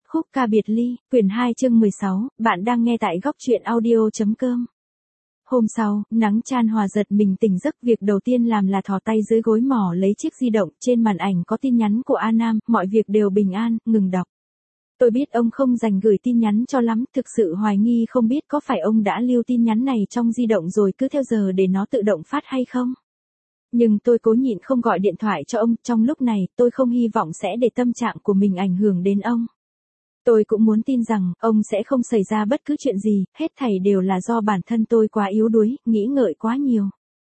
Khúc ca biệt ly, quyển 2 chương 16, bạn đang nghe tại góc truyện audio.com. Hôm sau, nắng chan hòa giật mình tỉnh giấc, việc đầu tiên làm là thò tay dưới gối mỏ lấy chiếc di động, trên màn ảnh có tin nhắn của A Nam, mọi việc đều bình an, ngừng đọc. Tôi biết ông không dành gửi tin nhắn cho lắm, thực sự hoài nghi không biết có phải ông đã lưu tin nhắn này trong di động rồi cứ theo giờ để nó tự động phát hay không. Nhưng tôi cố nhịn không gọi điện thoại cho ông, trong lúc này tôi không hy vọng sẽ để tâm trạng của mình ảnh hưởng đến ông. Tôi cũng muốn tin rằng, ông sẽ không xảy ra bất cứ chuyện gì, hết thảy đều là do bản thân tôi quá yếu đuối, nghĩ ngợi quá nhiều.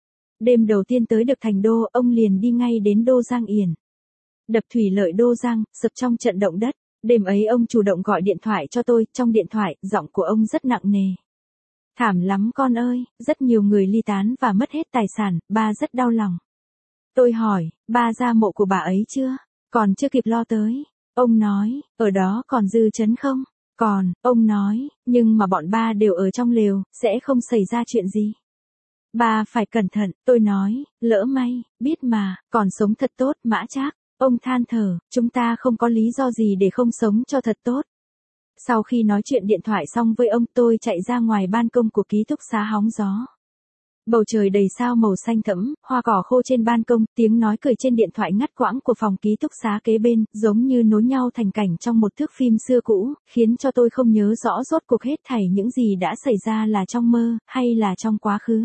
Đêm đầu tiên tới được thành đô, ông liền đi ngay đến Đô Giang Yển. Đập thủy lợi Đô Giang, sập trong trận động đất. Đêm ấy ông chủ động gọi điện thoại cho tôi, trong điện thoại, giọng của ông rất nặng nề. Thảm lắm con ơi, rất nhiều người ly tán và mất hết tài sản, ba rất đau lòng. Tôi hỏi, ba ra mộ của bà ấy chưa? Còn chưa kịp lo tới. Ông nói, ở đó còn dư chấn không? Còn, ông nói, nhưng mà bọn ba đều ở trong lều, sẽ không xảy ra chuyện gì. Ba phải cẩn thận, tôi nói, lỡ may, biết mà, còn sống thật tốt, Mã Trác. Ông than thở, chúng ta không có lý do gì để không sống cho thật tốt. Sau khi nói chuyện điện thoại xong với ông, tôi chạy ra ngoài ban công của ký túc xá hóng gió. Bầu trời đầy sao màu xanh thẫm, hoa cỏ khô trên ban công, tiếng nói cười trên điện thoại ngắt quãng của phòng ký túc xá kế bên, giống như nối nhau thành cảnh trong một thước phim xưa cũ, khiến cho tôi không nhớ rõ rốt cuộc hết thảy những gì đã xảy ra là trong mơ, hay là trong quá khứ.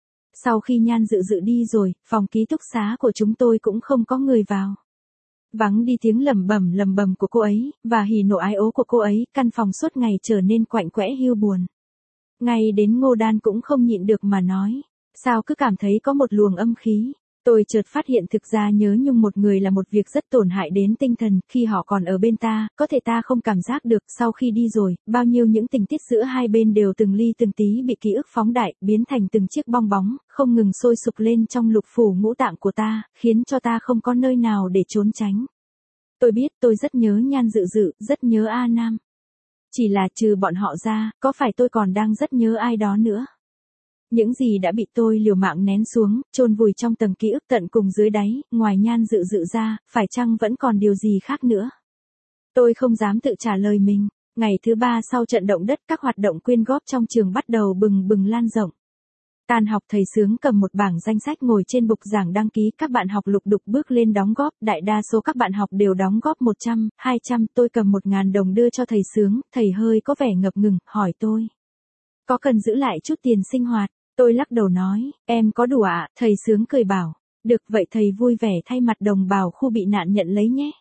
Sau khi Nhan Dự Dự đi rồi, phòng ký túc xá của chúng tôi cũng không có người vào. Vắng đi tiếng lẩm bẩm của cô ấy, và hỉ nộ ái ố của cô ấy, căn phòng suốt ngày trở nên quạnh quẽ hiu buồn. Ngay đến Ngô Đan cũng không nhịn được mà nói, sao cứ cảm thấy có một luồng âm khí. Tôi chợt phát hiện thực ra nhớ nhung một người là một việc rất tổn hại đến tinh thần, khi họ còn ở bên ta, có thể ta không cảm giác được, sau khi đi rồi, bao nhiêu những tình tiết giữa hai bên đều từng ly từng tí bị ký ức phóng đại, biến thành từng chiếc bong bóng, không ngừng sôi sục lên trong lục phủ ngũ tạng của ta, khiến cho ta không có nơi nào để trốn tránh. Tôi biết tôi rất nhớ Nhan Dự Dự, rất nhớ A Nam. Chỉ là trừ bọn họ ra, có phải tôi còn đang rất nhớ ai đó nữa? Những gì đã bị tôi liều mạng nén xuống, chôn vùi trong tầng ký ức tận cùng dưới đáy, ngoài Nhan Dự Dự ra, phải chăng vẫn còn điều gì khác nữa? Tôi không dám tự trả lời mình. Ngày thứ 3 sau trận động đất, các hoạt động quyên góp trong trường bắt đầu bừng bừng lan rộng. Tan học thầy Sướng cầm một bảng danh sách ngồi trên bục giảng đăng ký, các bạn học lục đục bước lên đóng góp, đại đa số các bạn học đều đóng góp 100, 200, tôi cầm 1.000 đồng đưa cho thầy Sướng, thầy hơi có vẻ ngập ngừng, hỏi tôi. Có cần giữ lại chút tiền sinh hoạt? Tôi lắc đầu nói, em có đủ ạ, thầy Sướng cười bảo. Được vậy thầy vui vẻ thay mặt đồng bào khu bị nạn nhận lấy nhé.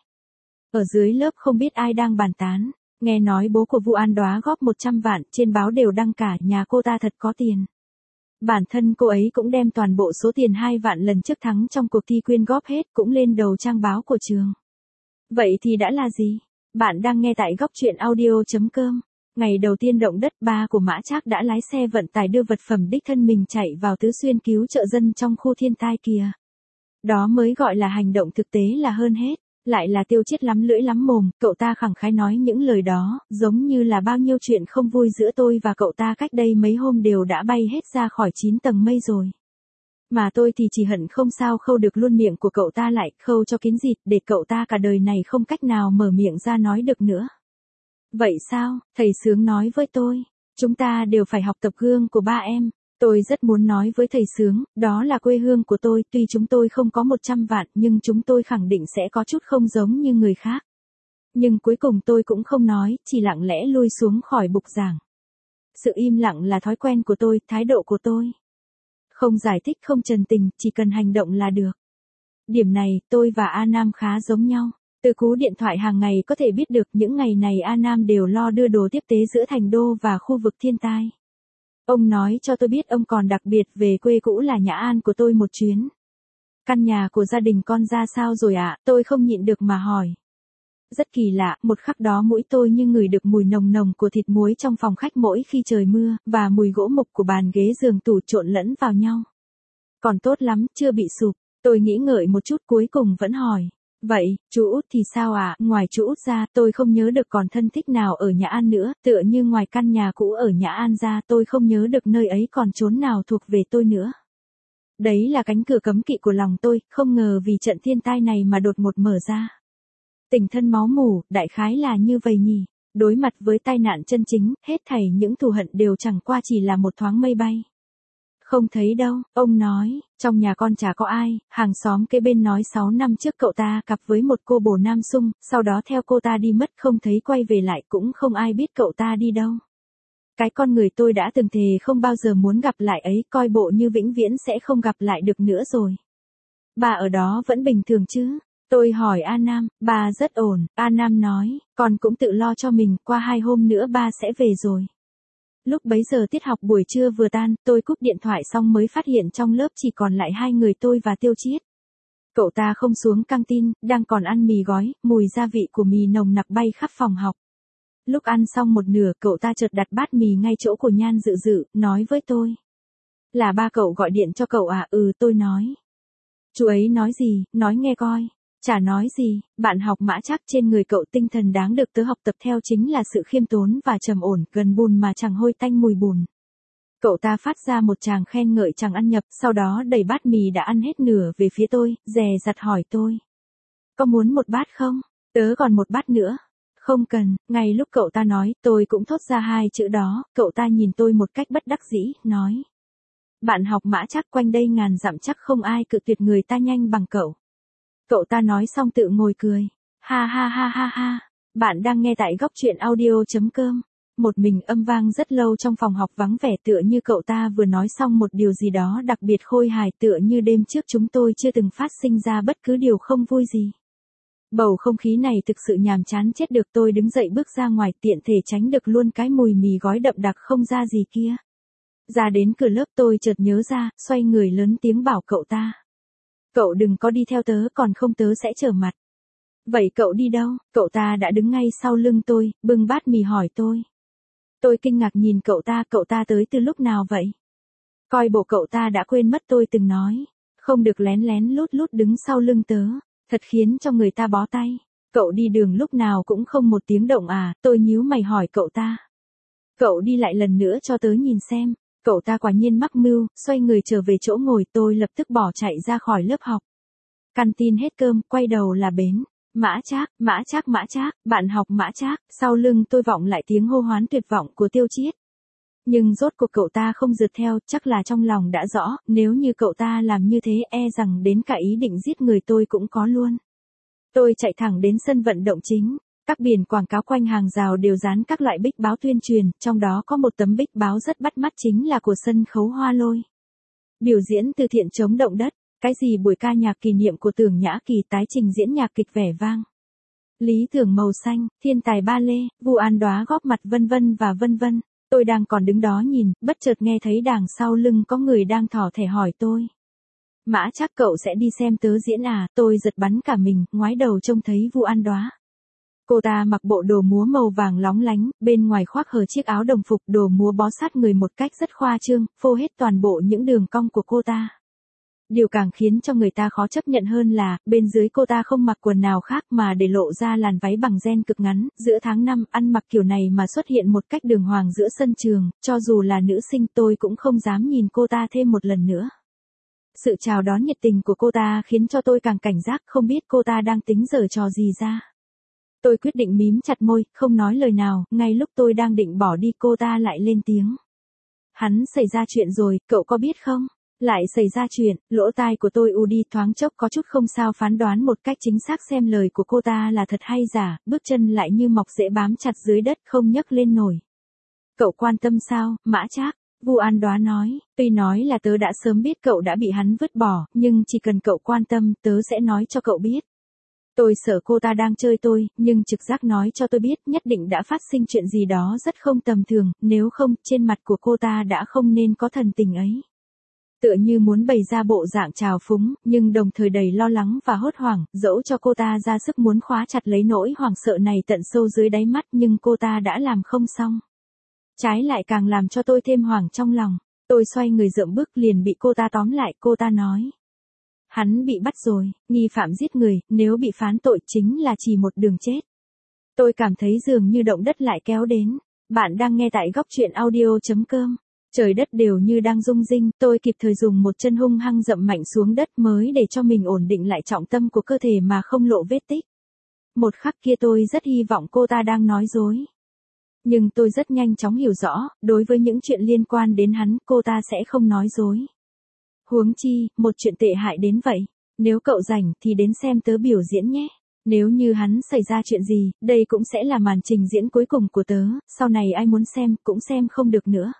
Ở dưới lớp không biết ai đang bàn tán, nghe nói bố của Vu An Đóa góp 100 vạn, trên báo đều đăng cả, nhà cô ta thật có tiền. Bản thân cô ấy cũng đem toàn bộ số tiền 2 vạn lần trước thắng trong cuộc thi quyên góp hết, cũng lên đầu trang báo của trường. Vậy thì đã là gì? Bạn đang nghe tại góc truyện audio.com. Ngày đầu tiên động đất, ba của Mã Trác đã lái xe vận tải đưa vật phẩm đích thân mình chạy vào Tứ Xuyên cứu trợ dân trong khu thiên tai kìa. Đó mới gọi là hành động thực tế là hơn hết. Lại là Tiêu Chiết lắm lưỡi lắm mồm, cậu ta khẳng khái nói những lời đó, giống như là bao nhiêu chuyện không vui giữa tôi và cậu ta cách đây mấy hôm đều đã bay hết ra khỏi 9 tầng mây rồi. Mà tôi thì chỉ hận không sao khâu được luôn miệng của cậu ta lại, khâu cho kín dịt, để cậu ta cả đời này không cách nào mở miệng ra nói được nữa. Vậy sao, thầy Sướng nói với tôi, chúng ta đều phải học tập gương của ba em. Tôi rất muốn nói với thầy Sướng, đó là quê hương của tôi, tuy chúng tôi không có 100 vạn, nhưng chúng tôi khẳng định sẽ có chút không giống như người khác. Nhưng cuối cùng tôi cũng không nói, chỉ lặng lẽ lui xuống khỏi bục giảng. Sự im lặng là thói quen của tôi, thái độ của tôi. Không giải thích, không trần tình, chỉ cần hành động là được. Điểm này, tôi và A Nam khá giống nhau. Từ cú điện thoại hàng ngày có thể biết được những ngày này A Nam đều lo đưa đồ tiếp tế giữa thành đô và khu vực thiên tai. Ông nói cho tôi biết ông còn đặc biệt về quê cũ là Nhã An của tôi một chuyến. Căn nhà của gia đình con ra sao rồi ạ? Tôi không nhịn được mà hỏi. Rất kỳ lạ, một khắc đó mũi tôi như ngửi được mùi nồng nồng của thịt muối trong phòng khách mỗi khi trời mưa, và mùi gỗ mục của bàn ghế giường tủ trộn lẫn vào nhau. Còn tốt lắm, chưa bị sụp. Tôi nghĩ ngợi một chút cuối cùng vẫn hỏi. Vậy, chú Út thì sao ạ? Ngoài chú Út ra, tôi không nhớ được còn thân thích nào ở Nhã An nữa, tựa như ngoài căn nhà cũ ở Nhã An ra, tôi không nhớ được nơi ấy còn chốn nào thuộc về tôi nữa. Đấy là cánh cửa cấm kỵ của lòng tôi, không ngờ vì trận thiên tai này mà đột ngột mở ra. Tình thân máu mủ, đại khái là như vậy nhỉ. Đối mặt với tai nạn chân chính, hết thảy những thù hận đều chẳng qua chỉ là một thoáng mây bay. Không thấy đâu, ông nói, trong nhà con chả có ai, hàng xóm kế bên nói 6 năm trước cậu ta cặp với một cô bồ Nam Sung, sau đó theo cô ta đi mất không thấy quay về lại cũng không ai biết cậu ta đi đâu. Cái con người tôi đã từng thề không bao giờ muốn gặp lại ấy coi bộ như vĩnh viễn sẽ không gặp lại được nữa rồi. Bà ở đó vẫn bình thường chứ? Tôi hỏi A Nam, bà rất ổn, A Nam nói, con cũng tự lo cho mình, qua 2 hôm nữa ba sẽ về rồi. Lúc bấy giờ tiết học buổi trưa vừa tan, tôi cúp điện thoại xong mới phát hiện trong lớp chỉ còn lại 2 người tôi và Tiêu Chiết. Cậu ta không xuống căng tin, đang còn ăn mì gói, mùi gia vị của mì nồng nặc bay khắp phòng học. Lúc ăn xong một nửa, cậu ta chợt đặt bát mì ngay chỗ của Nhan Dự Dự, nói với tôi. Là ba cậu gọi điện cho cậu à? Ừ, tôi nói. Chú ấy nói gì, nói nghe coi. Chả nói gì, bạn học Mã Trác trên người cậu tinh thần đáng được tớ học tập theo chính là sự khiêm tốn và trầm ổn, gần bùn mà chẳng hôi tanh mùi bùn. Cậu ta phát ra một tràng khen ngợi chẳng ăn nhập, sau đó đẩy bát mì đã ăn hết nửa về phía tôi, dè dặt hỏi tôi. Có muốn một bát không? Tớ còn một bát nữa. Không cần, ngay lúc cậu ta nói, tôi cũng thốt ra 2 chữ đó, cậu ta nhìn tôi một cách bất đắc dĩ, nói. Bạn học Mã Trác quanh đây ngàn dặm chắc không ai cự tuyệt người ta nhanh bằng cậu. Cậu ta nói xong tự ngồi cười. Ha ha ha ha ha. Bạn đang nghe tại góc truyện audio.com. Một mình âm vang rất lâu trong phòng học vắng vẻ tựa như cậu ta vừa nói xong một điều gì đó đặc biệt khôi hài tựa như đêm trước chúng tôi chưa từng phát sinh ra bất cứ điều không vui gì. Bầu không khí này thực sự nhàm chán chết được tôi đứng dậy bước ra ngoài tiện thể tránh được luôn cái mùi mì gói đậm đặc không ra gì kia. Ra đến cửa lớp tôi chợt nhớ ra, xoay người lớn tiếng bảo cậu ta. Cậu đừng có đi theo tớ còn không tớ sẽ trở mặt. Vậy cậu đi đâu? Cậu ta đã đứng ngay sau lưng tôi, bưng bát mì hỏi tôi. Tôi kinh ngạc nhìn cậu ta tới từ lúc nào vậy? Coi bộ cậu ta đã quên mất tôi từng nói. Không được lén lén lút lút đứng sau lưng tớ, thật khiến cho người ta bó tay. Cậu đi đường lúc nào cũng không một tiếng động à? Tôi nhíu mày hỏi cậu ta. Cậu đi lại lần nữa cho tớ nhìn xem. Cậu ta quả nhiên mắc mưu, xoay người trở về chỗ ngồi tôi lập tức bỏ chạy ra khỏi lớp học. Canteen hết cơm, quay đầu là bến. Mã Trác, Mã Trác, Mã Trác, bạn học Mã Trác, sau lưng tôi vọng lại tiếng hô hoán tuyệt vọng của Tiêu Chiết. Nhưng rốt cuộc cậu ta không rượt theo, chắc là trong lòng đã rõ, nếu như cậu ta làm như thế e rằng đến cả ý định giết người tôi cũng có luôn. Tôi chạy thẳng đến sân vận động chính. Các biển quảng cáo quanh hàng rào đều dán các loại bích báo tuyên truyền, trong đó có một tấm bích báo rất bắt mắt chính là của sân khấu Hoa Lôi. Biểu diễn từ thiện chống động đất, cái gì buổi ca nhạc kỷ niệm của Tưởng Nhã Kỳ tái trình diễn nhạc kịch vẻ vang. Lý tưởng màu xanh, thiên tài ba lê, Vu An Đóa góp mặt vân vân và vân vân. Tôi đang còn đứng đó nhìn, bất chợt nghe thấy đằng sau lưng có người đang thỏ thẻ hỏi tôi. Mã Trác cậu sẽ đi xem tớ diễn à? Tôi giật bắn cả mình, ngoái đầu trông thấy Vu An Đóa. Cô ta mặc bộ đồ múa màu vàng lóng lánh, bên ngoài khoác hở chiếc áo đồng phục đồ múa bó sát người một cách rất khoa trương, phô hết toàn bộ những đường cong của cô ta. Điều càng khiến cho người ta khó chấp nhận hơn là, bên dưới cô ta không mặc quần nào khác mà để lộ ra làn váy bằng ren cực ngắn, giữa tháng 5 ăn mặc kiểu này mà xuất hiện một cách đường hoàng giữa sân trường, cho dù là nữ sinh tôi cũng không dám nhìn cô ta thêm một lần nữa. Sự chào đón nhiệt tình của cô ta khiến cho tôi càng cảnh giác không biết cô ta đang tính giở trò gì ra. Tôi quyết định mím chặt môi, không nói lời nào, ngay lúc tôi đang định bỏ đi cô ta lại lên tiếng. Hắn xảy ra chuyện rồi, cậu có biết không? Lại xảy ra chuyện, lỗ tai của tôi u đi thoáng chốc có chút không sao phán đoán một cách chính xác xem lời của cô ta là thật hay giả, bước chân lại như mọc rễ bám chặt dưới đất không nhấc lên nổi. Cậu quan tâm sao, Mã Trác? Vu An Đóa nói, tuy nói là tớ đã sớm biết cậu đã bị hắn vứt bỏ, nhưng chỉ cần cậu quan tâm, tớ sẽ nói cho cậu biết. Tôi sợ cô ta đang chơi tôi, nhưng trực giác nói cho tôi biết nhất định đã phát sinh chuyện gì đó rất không tầm thường, nếu không, trên mặt của cô ta đã không nên có thần tình ấy. Tựa như muốn bày ra bộ dạng trào phúng, nhưng đồng thời đầy lo lắng và hốt hoảng, dẫu cho cô ta ra sức muốn khóa chặt lấy nỗi hoảng sợ này tận sâu dưới đáy mắt nhưng cô ta đã làm không xong. Trái lại càng làm cho tôi thêm hoảng trong lòng. Tôi xoay người dậm bước liền bị cô ta tóm lại, cô ta nói. Hắn bị bắt rồi, nghi phạm giết người, nếu bị phán tội chính là chỉ một đường chết. Tôi cảm thấy dường như động đất lại kéo đến. Bạn đang nghe tại góc truyện audio.com. Trời đất đều như đang rung rinh, tôi kịp thời dùng một chân hung hăng dậm mạnh xuống đất mới để cho mình ổn định lại trọng tâm của cơ thể mà không lộ vết tích. Một khắc kia tôi rất hy vọng cô ta đang nói dối. Nhưng tôi rất nhanh chóng hiểu rõ, đối với những chuyện liên quan đến hắn, cô ta sẽ không nói dối. Huống chi, một chuyện tệ hại đến vậy. Nếu cậu rảnh thì đến xem tớ biểu diễn nhé. Nếu như hắn xảy ra chuyện gì, đây cũng sẽ là màn trình diễn cuối cùng của tớ, sau này ai muốn xem cũng xem không được nữa.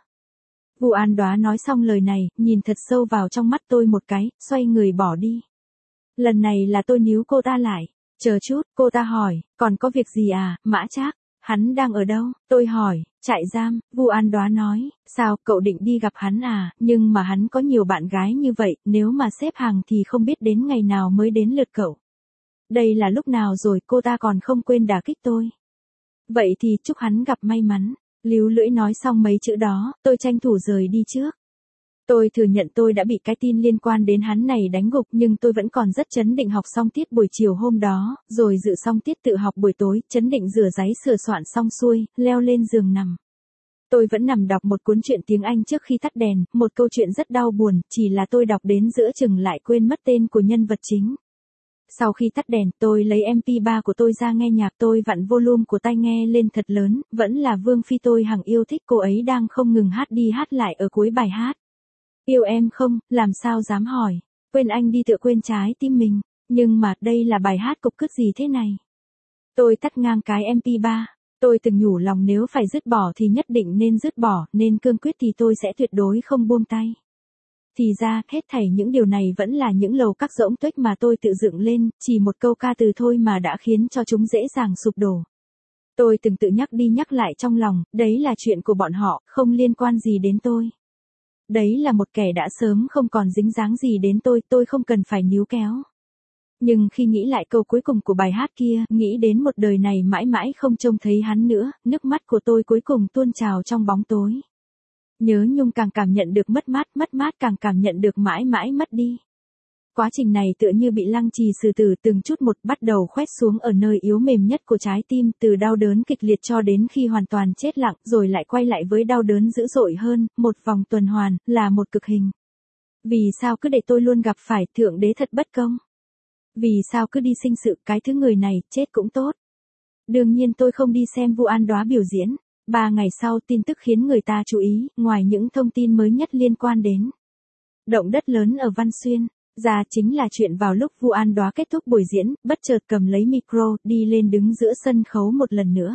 Vu An Đóa nói xong lời này, nhìn thật sâu vào trong mắt tôi một cái, xoay người bỏ đi. Lần này là tôi níu cô ta lại. Chờ chút, cô ta hỏi, còn có việc gì à, Mã Trác? Hắn đang ở đâu? Tôi hỏi, trại giam. Vu An Đóa nói, sao, cậu định đi gặp hắn à, nhưng mà hắn có nhiều bạn gái như vậy, nếu mà xếp hàng thì không biết đến ngày nào mới đến lượt cậu. Đây là lúc nào rồi, cô ta còn không quên đả kích tôi. Vậy thì chúc hắn gặp may mắn. Líu lưỡi nói xong mấy chữ đó, tôi tranh thủ rời đi trước. Tôi thừa nhận tôi đã bị cái tin liên quan đến hắn này đánh gục, nhưng tôi vẫn còn rất trấn định học xong tiết buổi chiều hôm đó, rồi dự xong tiết tự học buổi tối, trấn định rửa ráy sửa soạn xong xuôi, leo lên giường nằm. Tôi vẫn nằm đọc một cuốn truyện tiếng Anh trước khi tắt đèn, một câu chuyện rất đau buồn, chỉ là tôi đọc đến giữa chừng lại quên mất tên của nhân vật chính. Sau khi tắt đèn, tôi lấy MP3 của tôi ra nghe nhạc, tôi vặn volume của tai nghe lên thật lớn, vẫn là Vương Phi tôi hằng yêu thích, cô ấy đang không ngừng hát đi hát lại ở cuối bài hát. Yêu em không, làm sao dám hỏi, quên anh đi tựa quên trái tim mình, nhưng mà đây là bài hát cục cứt gì thế này. Tôi tắt ngang cái MP3, tôi từng nhủ lòng nếu phải dứt bỏ thì nhất định nên dứt bỏ, nên cương quyết thì tôi sẽ tuyệt đối không buông tay. Thì ra, hết thảy những điều này vẫn là những lầu các rỗng tuếch mà tôi tự dựng lên, chỉ một câu ca từ thôi mà đã khiến cho chúng dễ dàng sụp đổ. Tôi từng tự nhắc đi nhắc lại trong lòng, đấy là chuyện của bọn họ, không liên quan gì đến tôi. Đấy là một kẻ đã sớm không còn dính dáng gì đến tôi không cần phải níu kéo. Nhưng khi nghĩ lại câu cuối cùng của bài hát kia, nghĩ đến một đời này mãi mãi không trông thấy hắn nữa, nước mắt của tôi cuối cùng tuôn trào trong bóng tối. Nhớ nhung càng cảm nhận được mất mát càng cảm nhận được mãi mãi mất đi. Quá trình này tựa như bị lăng trì xử tử, từng chút một bắt đầu khoét xuống ở nơi yếu mềm nhất của trái tim, từ đau đớn kịch liệt cho đến khi hoàn toàn chết lặng, rồi lại quay lại với đau đớn dữ dội hơn, một vòng tuần hoàn, là một cực hình. Vì sao cứ để tôi luôn gặp phải, Thượng Đế thật bất công. Vì sao cứ đi sinh sự, cái thứ người này, chết cũng tốt. Đương nhiên tôi không đi xem Vu An Đóa biểu diễn. 3 ngày sau, tin tức khiến người ta chú ý, ngoài những thông tin mới nhất liên quan đến động đất lớn ở Văn Xuyên, ra chính là chuyện vào lúc Vu An Đóa kết thúc buổi diễn, bất chợt cầm lấy micro, đi lên đứng giữa sân khấu một lần nữa.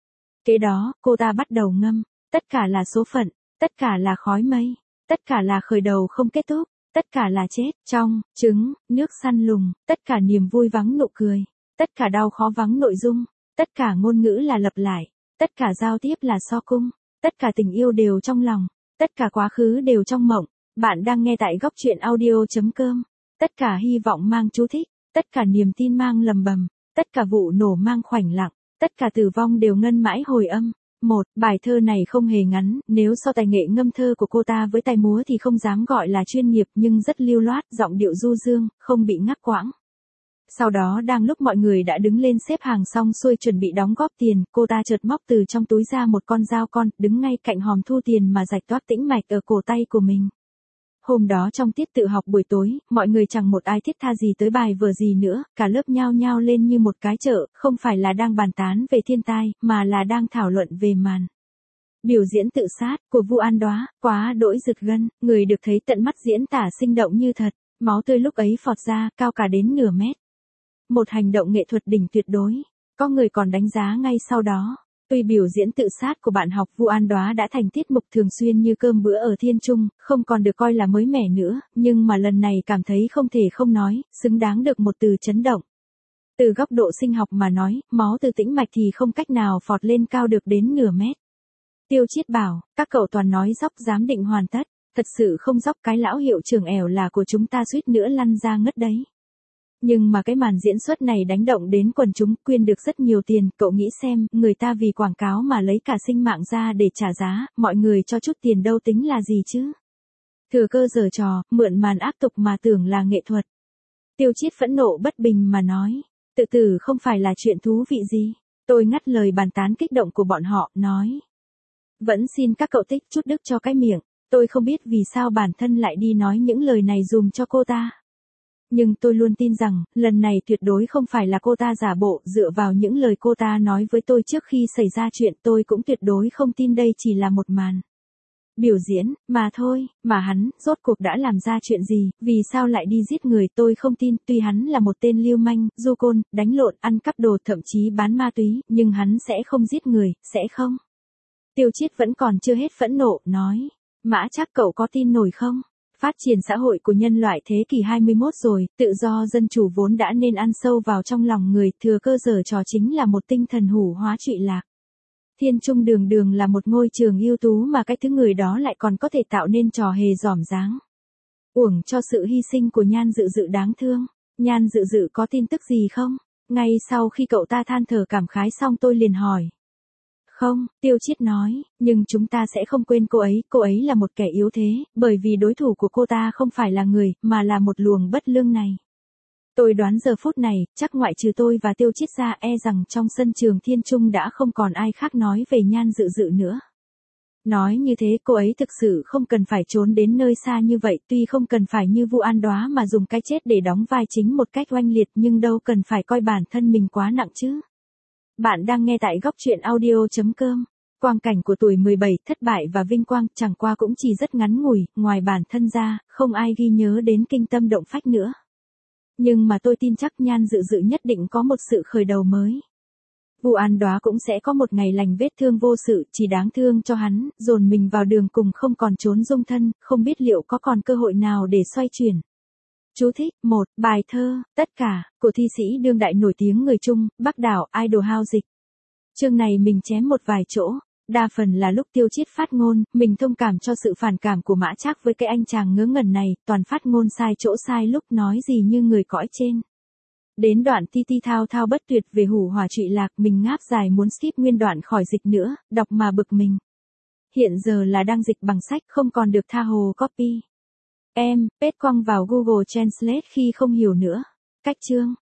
Kế đó, cô ta bắt đầu ngâm, tất cả là số phận, tất cả là khói mây, tất cả là khởi đầu không kết thúc, tất cả là chết, trong, trứng, nước săn lùng, tất cả niềm vui vắng nụ cười, tất cả đau khó vắng nội dung, tất cả ngôn ngữ là lặp lại, tất cả giao tiếp là so cung, tất cả tình yêu đều trong lòng, tất cả quá khứ đều trong mộng. Bạn đang nghe tại góc truyện audio.com. Tất cả hy vọng mang chú thích, tất cả niềm tin mang lầm bầm, tất cả vụ nổ mang khoảnh lặng, tất cả tử vong đều ngân mãi hồi âm. Bài thơ này không hề ngắn, nếu so tài nghệ ngâm thơ của cô ta với tài múa thì không dám gọi là chuyên nghiệp, nhưng rất lưu loát, giọng điệu du dương, không bị ngắt quãng. Sau đó đang lúc mọi người đã đứng lên xếp hàng xong xuôi chuẩn bị đóng góp tiền, cô ta chợt móc từ trong túi ra một con dao con, đứng ngay cạnh hòm thu tiền mà rạch toác tĩnh mạch ở cổ tay của mình. Hôm đó trong tiết tự học buổi tối, mọi người chẳng một ai thiết tha gì tới bài vở gì nữa, cả lớp nhao nhao lên như một cái chợ, không phải là đang bàn tán về thiên tai, mà là đang thảo luận về màn biểu diễn tự sát của Vu An Đóa, quá đỗi rực gân, người được thấy tận mắt diễn tả sinh động như thật, máu tươi lúc ấy phọt ra, cao cả đến nửa mét. Một hành động nghệ thuật đỉnh tuyệt đối, có người còn đánh giá ngay sau đó. Tuy biểu diễn tự sát của bạn học Vu An Đóa đã thành tiết mục thường xuyên như cơm bữa ở Thiên Trung, không còn được coi là mới mẻ nữa, nhưng mà lần này cảm thấy không thể không nói, xứng đáng được một từ chấn động. Từ góc độ sinh học mà nói, máu từ tĩnh mạch thì không cách nào phọt lên cao được đến nửa mét. Tiêu Chiết bảo, các cậu toàn nói dốc giám định hoàn tất, thật sự không dốc, cái lão hiệu trưởng ẻo là của chúng ta suýt nữa lăn ra ngất đấy. Nhưng mà cái màn diễn xuất này đánh động đến quần chúng, quyên được rất nhiều tiền, cậu nghĩ xem, người ta vì quảng cáo mà lấy cả sinh mạng ra để trả giá, mọi người cho chút tiền đâu tính là gì chứ. Thừa cơ giở trò, mượn màn áp tục mà tưởng là nghệ thuật. Tiêu Chiết phẫn nộ bất bình mà nói, tự tử không phải là chuyện thú vị gì. Tôi ngắt lời bàn tán kích động của bọn họ, nói. Vẫn xin các cậu tích chút đức cho cái miệng, tôi không biết vì sao bản thân lại đi nói những lời này dùm cho cô ta. Nhưng tôi luôn tin rằng, lần này tuyệt đối không phải là cô ta giả bộ, dựa vào những lời cô ta nói với tôi trước khi xảy ra chuyện tôi cũng tuyệt đối không tin đây chỉ là một màn biểu diễn, mà thôi, mà hắn, rốt cuộc đã làm ra chuyện gì, vì sao lại đi giết người tôi không tin, tuy hắn là một tên lưu manh, du côn, đánh lộn, ăn cắp đồ thậm chí bán ma túy, nhưng hắn sẽ không giết người, sẽ không. Tiêu Chiết vẫn còn chưa hết phẫn nộ, nói, Mã Trác cậu có tin nổi không? Phát triển xã hội của nhân loại thế kỷ 21 rồi, tự do dân chủ vốn đã nên ăn sâu vào trong lòng người, thừa cơ giở trò chính là một tinh thần hủ hóa trụy lạc. Thiên Trung đường đường là một ngôi trường ưu tú mà cái thứ người đó lại còn có thể tạo nên trò hề giỏm dáng. Uổng cho sự hy sinh của Nhan Dự Dự đáng thương. Nhan Dự Dự có tin tức gì không? Ngay sau khi cậu ta than thở cảm khái xong tôi liền hỏi. Không, Tiêu Chiết nói, nhưng chúng ta sẽ không quên cô ấy là một kẻ yếu thế, bởi vì đối thủ của cô ta không phải là người, mà là một luồng bất lương này. Tôi đoán giờ phút này, chắc ngoại trừ tôi và Tiêu Chiết ra rằng trong sân trường Thiên Trung đã không còn ai khác nói về Nhan Dự Dự nữa. Nói như thế cô ấy thực sự không cần phải trốn đến nơi xa như vậy, tuy không cần phải như Vu An Đóa mà dùng cái chết để đóng vai chính một cách oanh liệt nhưng đâu cần phải coi bản thân mình quá nặng chứ. Bạn đang nghe tại góc truyện audio.com. Quang cảnh của tuổi 17, thất bại và vinh quang chẳng qua cũng chỉ rất ngắn ngủi, ngoài bản thân ra, không ai ghi nhớ đến kinh tâm động phách nữa. Nhưng mà tôi tin chắc Nhan Dự Dự nhất định có một sự khởi đầu mới. Vu An Đóa cũng sẽ có một ngày lành vết thương vô sự, chỉ đáng thương cho hắn, dồn mình vào đường cùng không còn trốn dung thân, không biết liệu có còn cơ hội nào để xoay chuyển. Chú thích, 1. Bài thơ, tất cả, của thi sĩ đương đại nổi tiếng người Trung, Bắc Đảo, Idol House dịch. Chương này mình chém một vài chỗ, đa phần là lúc Tiêu Chiết phát ngôn, mình thông cảm cho sự phản cảm của Mã Trác với cái anh chàng ngớ ngẩn này, toàn phát ngôn sai chỗ sai lúc nói gì như người cõi trên. Đến đoạn ti ti thao thao bất tuyệt về hủ hỏa trụy lạc mình ngáp dài muốn skip nguyên đoạn khỏi dịch nữa, đọc mà bực mình. Hiện giờ là đang dịch bằng sách không còn được tha hồ copy. Em, paste quăng vào Google Translate khi không hiểu nữa. Cách chương.